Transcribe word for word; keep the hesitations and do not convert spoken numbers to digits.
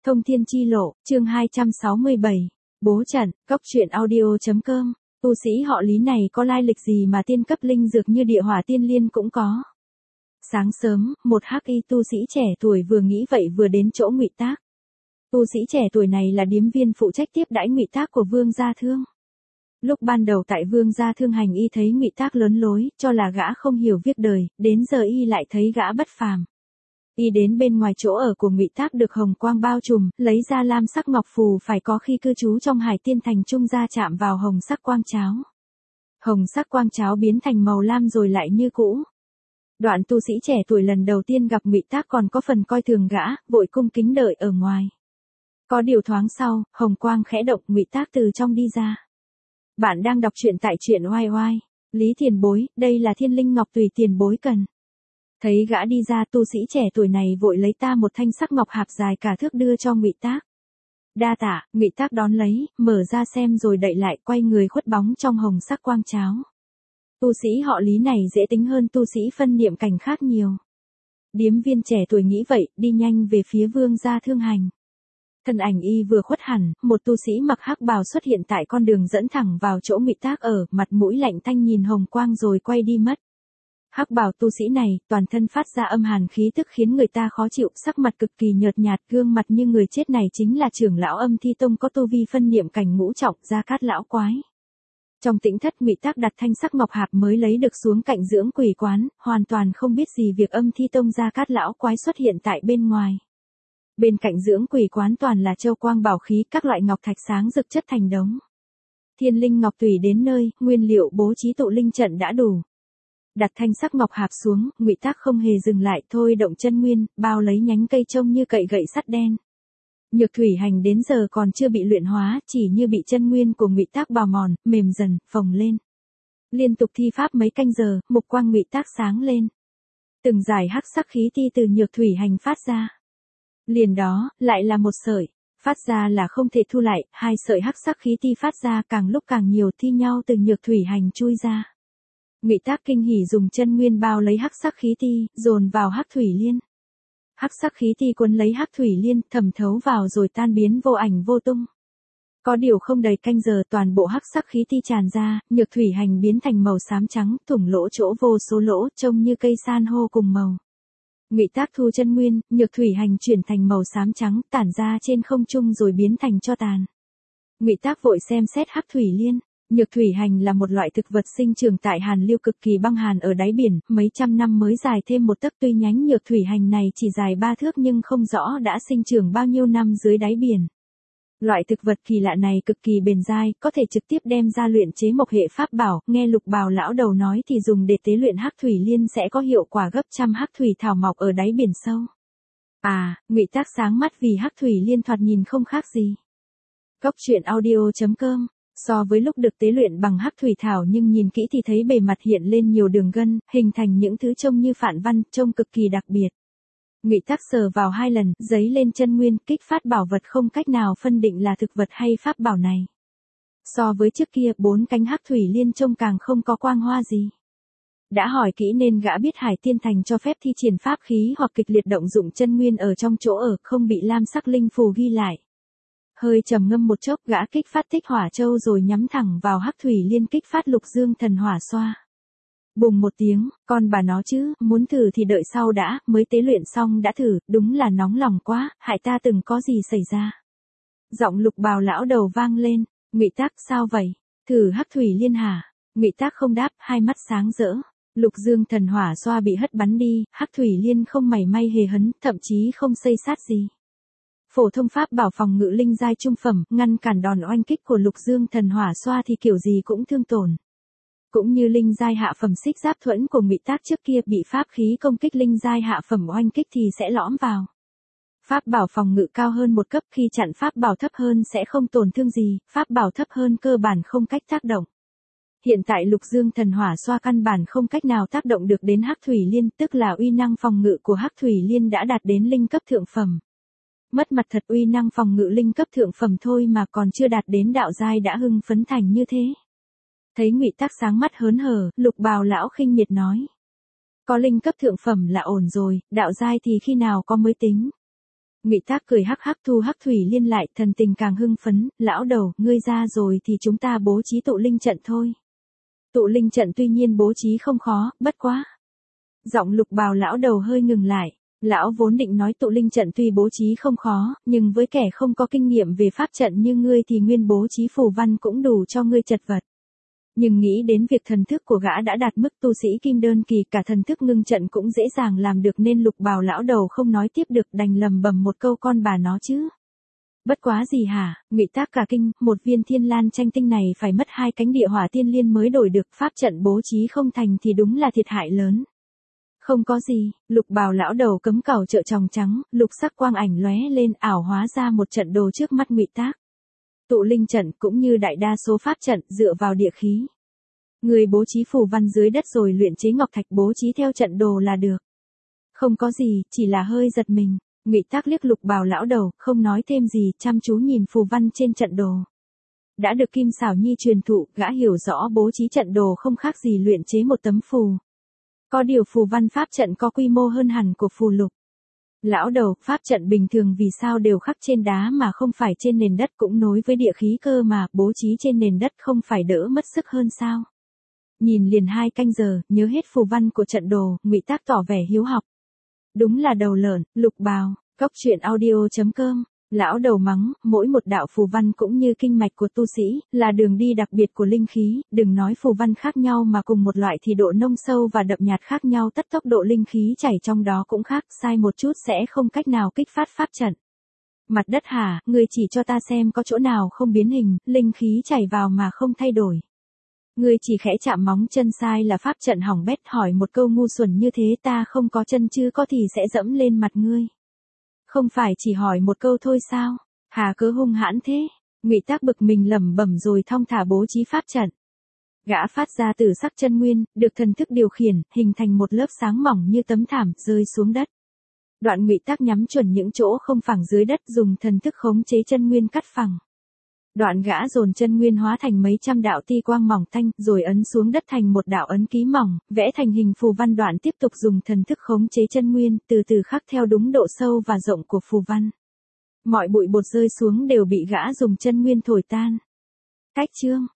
Thông thiên chi lộ, chương hai trăm sáu mươi bảy. Bố trận, cốc truyện audio.com. Tu sĩ họ Lý này có lai lịch gì mà tiên cấp linh dược như địa hỏa tiên liên cũng có. Sáng sớm, một hắc y tu sĩ trẻ tuổi vừa nghĩ vậy vừa đến chỗ Ngụy Tác. Tu sĩ trẻ tuổi này là điếm viên phụ trách tiếp đãi Ngụy Tác của Vương Gia Thương. Lúc ban đầu tại Vương Gia Thương hành y thấy Ngụy Tác lớn lối, cho là gã không hiểu việc đời, đến giờ y lại thấy gã bất phàm. Y đến bên ngoài chỗ ở của Ngụy Tác được hồng quang bao trùm, lấy ra lam sắc ngọc phù phải có khi cư trú trong Hải Tiên Thành trung gia chạm vào hồng sắc quang cháo. Hồng sắc quang cháo biến thành màu lam rồi lại như cũ. Đoạn tu sĩ trẻ tuổi lần đầu tiên gặp Ngụy Tác còn có phần coi thường gã, vội cung kính đợi ở ngoài. Có điều thoáng sau, hồng quang khẽ động, Ngụy Tác từ trong đi ra. Bạn đang đọc truyện tại truyện oai oai. Lý tiền bối, đây là thiên linh ngọc tùy tiền bối cần. Thấy gã đi ra, tu sĩ trẻ tuổi này vội lấy ta một thanh sắc ngọc hạp dài cả thước đưa cho Ngụy Tác. Đa tạ, Ngụy Tác đón lấy, mở ra xem rồi đậy lại, quay người khuất bóng trong hồng sắc quang cháo. Tu sĩ họ Lý này dễ tính hơn tu sĩ phân niệm cảnh khác nhiều. Điếm viên trẻ tuổi nghĩ vậy, đi nhanh về phía Vương Gia Thương hành. Thân ảnh y vừa khuất hẳn, một tu sĩ mặc hắc bào xuất hiện tại con đường dẫn thẳng vào chỗ Ngụy Tác ở, mặt mũi lạnh tanh nhìn hồng quang rồi quay đi mất. Hắc bào tu sĩ này, toàn thân phát ra âm hàn khí tức khiến người ta khó chịu, sắc mặt cực kỳ nhợt nhạt, gương mặt như người chết này chính là trưởng lão Âm Thi Tông có tu vi phân niệm cảnh ngũ trọng, Gia Cát lão quái. Trong tĩnh thất, Ngụy Tác đặt thanh sắc ngọc hạp mới lấy được xuống cạnh dưỡng quỷ quán, hoàn toàn không biết gì việc Âm Thi Tông Gia Cát lão quái xuất hiện tại bên ngoài. Bên cạnh dưỡng quỷ quán toàn là châu quang bảo khí, các loại ngọc thạch sáng rực chất thành đống. Thiên linh ngọc tùy đến nơi, nguyên liệu bố trí tụ linh trận đã đủ. Đặt thanh sắc ngọc hạp xuống, Ngụy Tác không hề dừng lại, thôi động chân nguyên, bao lấy nhánh cây trông như cậy gậy sắt đen. Nhược thủy hành đến giờ còn chưa bị luyện hóa, chỉ như bị chân nguyên của Ngụy Tác bào mòn, mềm dần, phồng lên. Liên tục thi pháp mấy canh giờ, mục quang Ngụy Tác sáng lên. Từng dải hắc sắc khí ti từ nhược thủy hành phát ra. Liền đó, lại là một sợi, phát ra là không thể thu lại, hai sợi hắc sắc khí ti phát ra càng lúc càng nhiều thi nhau từ nhược thủy hành chui ra. Ngụy Tác kinh hỉ dùng chân nguyên bao lấy hắc sắc khí ti, dồn vào hắc thủy liên. Hắc sắc khí ti cuốn lấy hắc thủy liên, thẩm thấu vào rồi tan biến vô ảnh vô tung. Có điều không đầy canh giờ, toàn bộ hắc sắc khí ti tràn ra, nhược thủy hành biến thành màu xám trắng, thủng lỗ chỗ vô số lỗ, trông như cây san hô cùng màu. Ngụy Tác thu chân nguyên, nhược thủy hành chuyển thành màu xám trắng, tản ra trên không trung rồi biến thành tro tàn. Ngụy Tác vội xem xét hắc thủy liên. Nhược thủy hành là một loại thực vật sinh trưởng tại hàn lưu cực kỳ băng hàn ở đáy biển, mấy trăm năm mới dài thêm một tấc, tuy nhánh nhược thủy hành này chỉ dài ba thước nhưng không rõ đã sinh trưởng bao nhiêu năm dưới đáy biển. Loại thực vật kỳ lạ này cực kỳ bền dai, có thể trực tiếp đem ra luyện chế mộc hệ pháp bảo, nghe Lục Bào lão đầu nói thì dùng để tế luyện hắc thủy liên sẽ có hiệu quả gấp trăm hắc thủy thảo mọc ở đáy biển sâu. À, Ngụy Tác sáng mắt vì hắc thủy liên thoạt nhìn không khác gì. Cốc truyện audio.com. So với lúc được tế luyện bằng hắc thủy thảo nhưng nhìn kỹ thì thấy bề mặt hiện lên nhiều đường gân, hình thành những thứ trông như phản văn, trông cực kỳ đặc biệt. Ngụy Tác sờ vào hai lần, giấy lên chân nguyên, kích phát bảo vật không cách nào phân định là thực vật hay pháp bảo này. So với trước kia, bốn cánh hắc thủy liên trông càng không có quang hoa gì. Đã hỏi kỹ nên gã biết Hải Tiên Thành cho phép thi triển pháp khí hoặc kịch liệt động dụng chân nguyên ở trong chỗ ở, không bị lam sắc linh phù ghi lại. Hơi trầm ngâm một chốc, gã kích phát tích hỏa châu rồi nhắm thẳng vào hắc thủy liên, kích phát lục dương thần hỏa xoa. Bùng một tiếng, con bà nó chứ, muốn thử thì đợi sau đã, mới tế luyện xong đã thử, đúng là nóng lòng quá, hại ta từng có gì xảy ra. Giọng Lục Bào lão đầu vang lên. Ngụy Tác, sao vậy? Thử hắc thủy liên hả? Ngụy Tác không đáp, hai mắt sáng rỡ. Lục dương thần hỏa xoa bị hất bắn đi, hắc thủy liên không mảy may hề hấn, thậm chí không xây sát gì. Phổ thông pháp bảo phòng ngự linh giai trung phẩm, ngăn cản đòn oanh kích của lục dương thần hỏa xoa thì kiểu gì cũng thương tổn. Cũng như linh giai hạ phẩm xích giáp thuẫn của Ngụy Tác trước kia, bị pháp khí công kích linh giai hạ phẩm oanh kích thì sẽ lõm vào. Pháp bảo phòng ngự cao hơn một cấp, khi chặn pháp bảo thấp hơn sẽ không tổn thương gì, pháp bảo thấp hơn cơ bản không cách tác động. Hiện tại lục dương thần hỏa xoa căn bản không cách nào tác động được đến hắc thủy liên, tức là uy năng phòng ngự của hắc thủy liên đã đạt đến linh cấp thượng phẩm. Mất mặt thật, uy năng phòng ngự linh cấp thượng phẩm thôi mà còn chưa đạt đến đạo giai đã hưng phấn thành như thế. Thấy Ngụy Tác sáng mắt hớn hở, Lục Bào lão khinh miệt nói. Có linh cấp thượng phẩm là ổn rồi, đạo giai thì khi nào có mới tính. Ngụy Tác cười hắc hắc thu Hắc Thủy Liên lại, thần tình càng hưng phấn, lão đầu, ngươi ra rồi thì chúng ta bố trí tụ linh trận thôi. Tụ linh trận tuy nhiên bố trí không khó, bất quá. Giọng Lục Bào lão đầu hơi ngừng lại, lão vốn định nói tụ linh trận tuy bố trí không khó, nhưng với kẻ không có kinh nghiệm về pháp trận như ngươi thì nguyên bố trí phù văn cũng đủ cho ngươi chật vật. Nhưng nghĩ đến việc thần thức của gã đã đạt mức tu sĩ kim đơn kỳ, cả thần thức ngưng trận cũng dễ dàng làm được, nên Lục Bào lão đầu không nói tiếp được, đành lầm bầm một câu con bà nó chứ. Bất quá gì hả? Ngụy Tác cả kinh, một viên thiên lan tranh tinh này phải mất hai cánh địa hỏa tiên liên mới đổi được, pháp trận bố trí không thành thì đúng là thiệt hại lớn. Không có gì, Lục Bào lão đầu cấm cẩu trợ tròng trắng, lục sắc quang ảnh lóe lên, ảo hóa ra một trận đồ trước mắt Ngụy Tác. Tụ linh trận cũng như đại đa số pháp trận dựa vào địa khí. Người bố trí phù văn dưới đất rồi luyện chế ngọc thạch bố trí theo trận đồ là được. Không có gì, chỉ là hơi giật mình. Ngụy Tác liếc Lục Bào lão đầu, không nói thêm gì, chăm chú nhìn phù văn trên trận đồ. Đã được Kim Xảo Nhi truyền thụ, gã hiểu rõ bố trí trận đồ không khác gì luyện chế một tấm phù. Có điều phù văn pháp trận có quy mô hơn hẳn của phù lục. Lão đầu, pháp trận bình thường vì sao đều khắc trên đá mà không phải trên nền đất, cũng nối với địa khí cơ mà, bố trí trên nền đất không phải đỡ mất sức hơn sao? Nhìn liền hai canh giờ, nhớ hết phù văn của trận đồ, Ngụy Tác tỏ vẻ hiếu học. Đúng là đầu lợn, Lục Bào, cốc truyện audio chấm com. Lão đầu mắng, mỗi một đạo phù văn cũng như kinh mạch của tu sĩ, là đường đi đặc biệt của linh khí, đừng nói phù văn khác nhau mà cùng một loại thì độ nông sâu và đậm nhạt khác nhau, tất tốc độ linh khí chảy trong đó cũng khác, sai một chút sẽ không cách nào kích phát pháp trận. Mặt đất hả, người chỉ cho ta xem có chỗ nào không biến hình, linh khí chảy vào mà không thay đổi. Ngươi chỉ khẽ chạm móng chân sai là pháp trận hỏng bét, hỏi một câu ngu xuẩn như thế, ta không có chân chứ có thì sẽ dẫm lên mặt ngươi. Không phải chỉ hỏi một câu thôi sao? Hà cớ hung hãn thế? Ngụy Tác bực mình lẩm bẩm rồi thong thả bố trí pháp trận. Gã phát ra tử sắc chân nguyên, được thần thức điều khiển, hình thành một lớp sáng mỏng như tấm thảm, rơi xuống đất. Đoạn Ngụy Tác nhắm chuẩn những chỗ không phẳng dưới đất, dùng thần thức khống chế chân nguyên cắt phẳng. Đoạn gã dồn chân nguyên hóa thành mấy trăm đạo ti quang mỏng tanh, rồi ấn xuống đất thành một đạo ấn ký mỏng, vẽ thành hình phù văn. Đoạn tiếp tục dùng thần thức khống chế chân nguyên, từ từ khắc theo đúng độ sâu và rộng của phù văn. Mọi bụi bột rơi xuống đều bị gã dùng chân nguyên thổi tan. Cách chương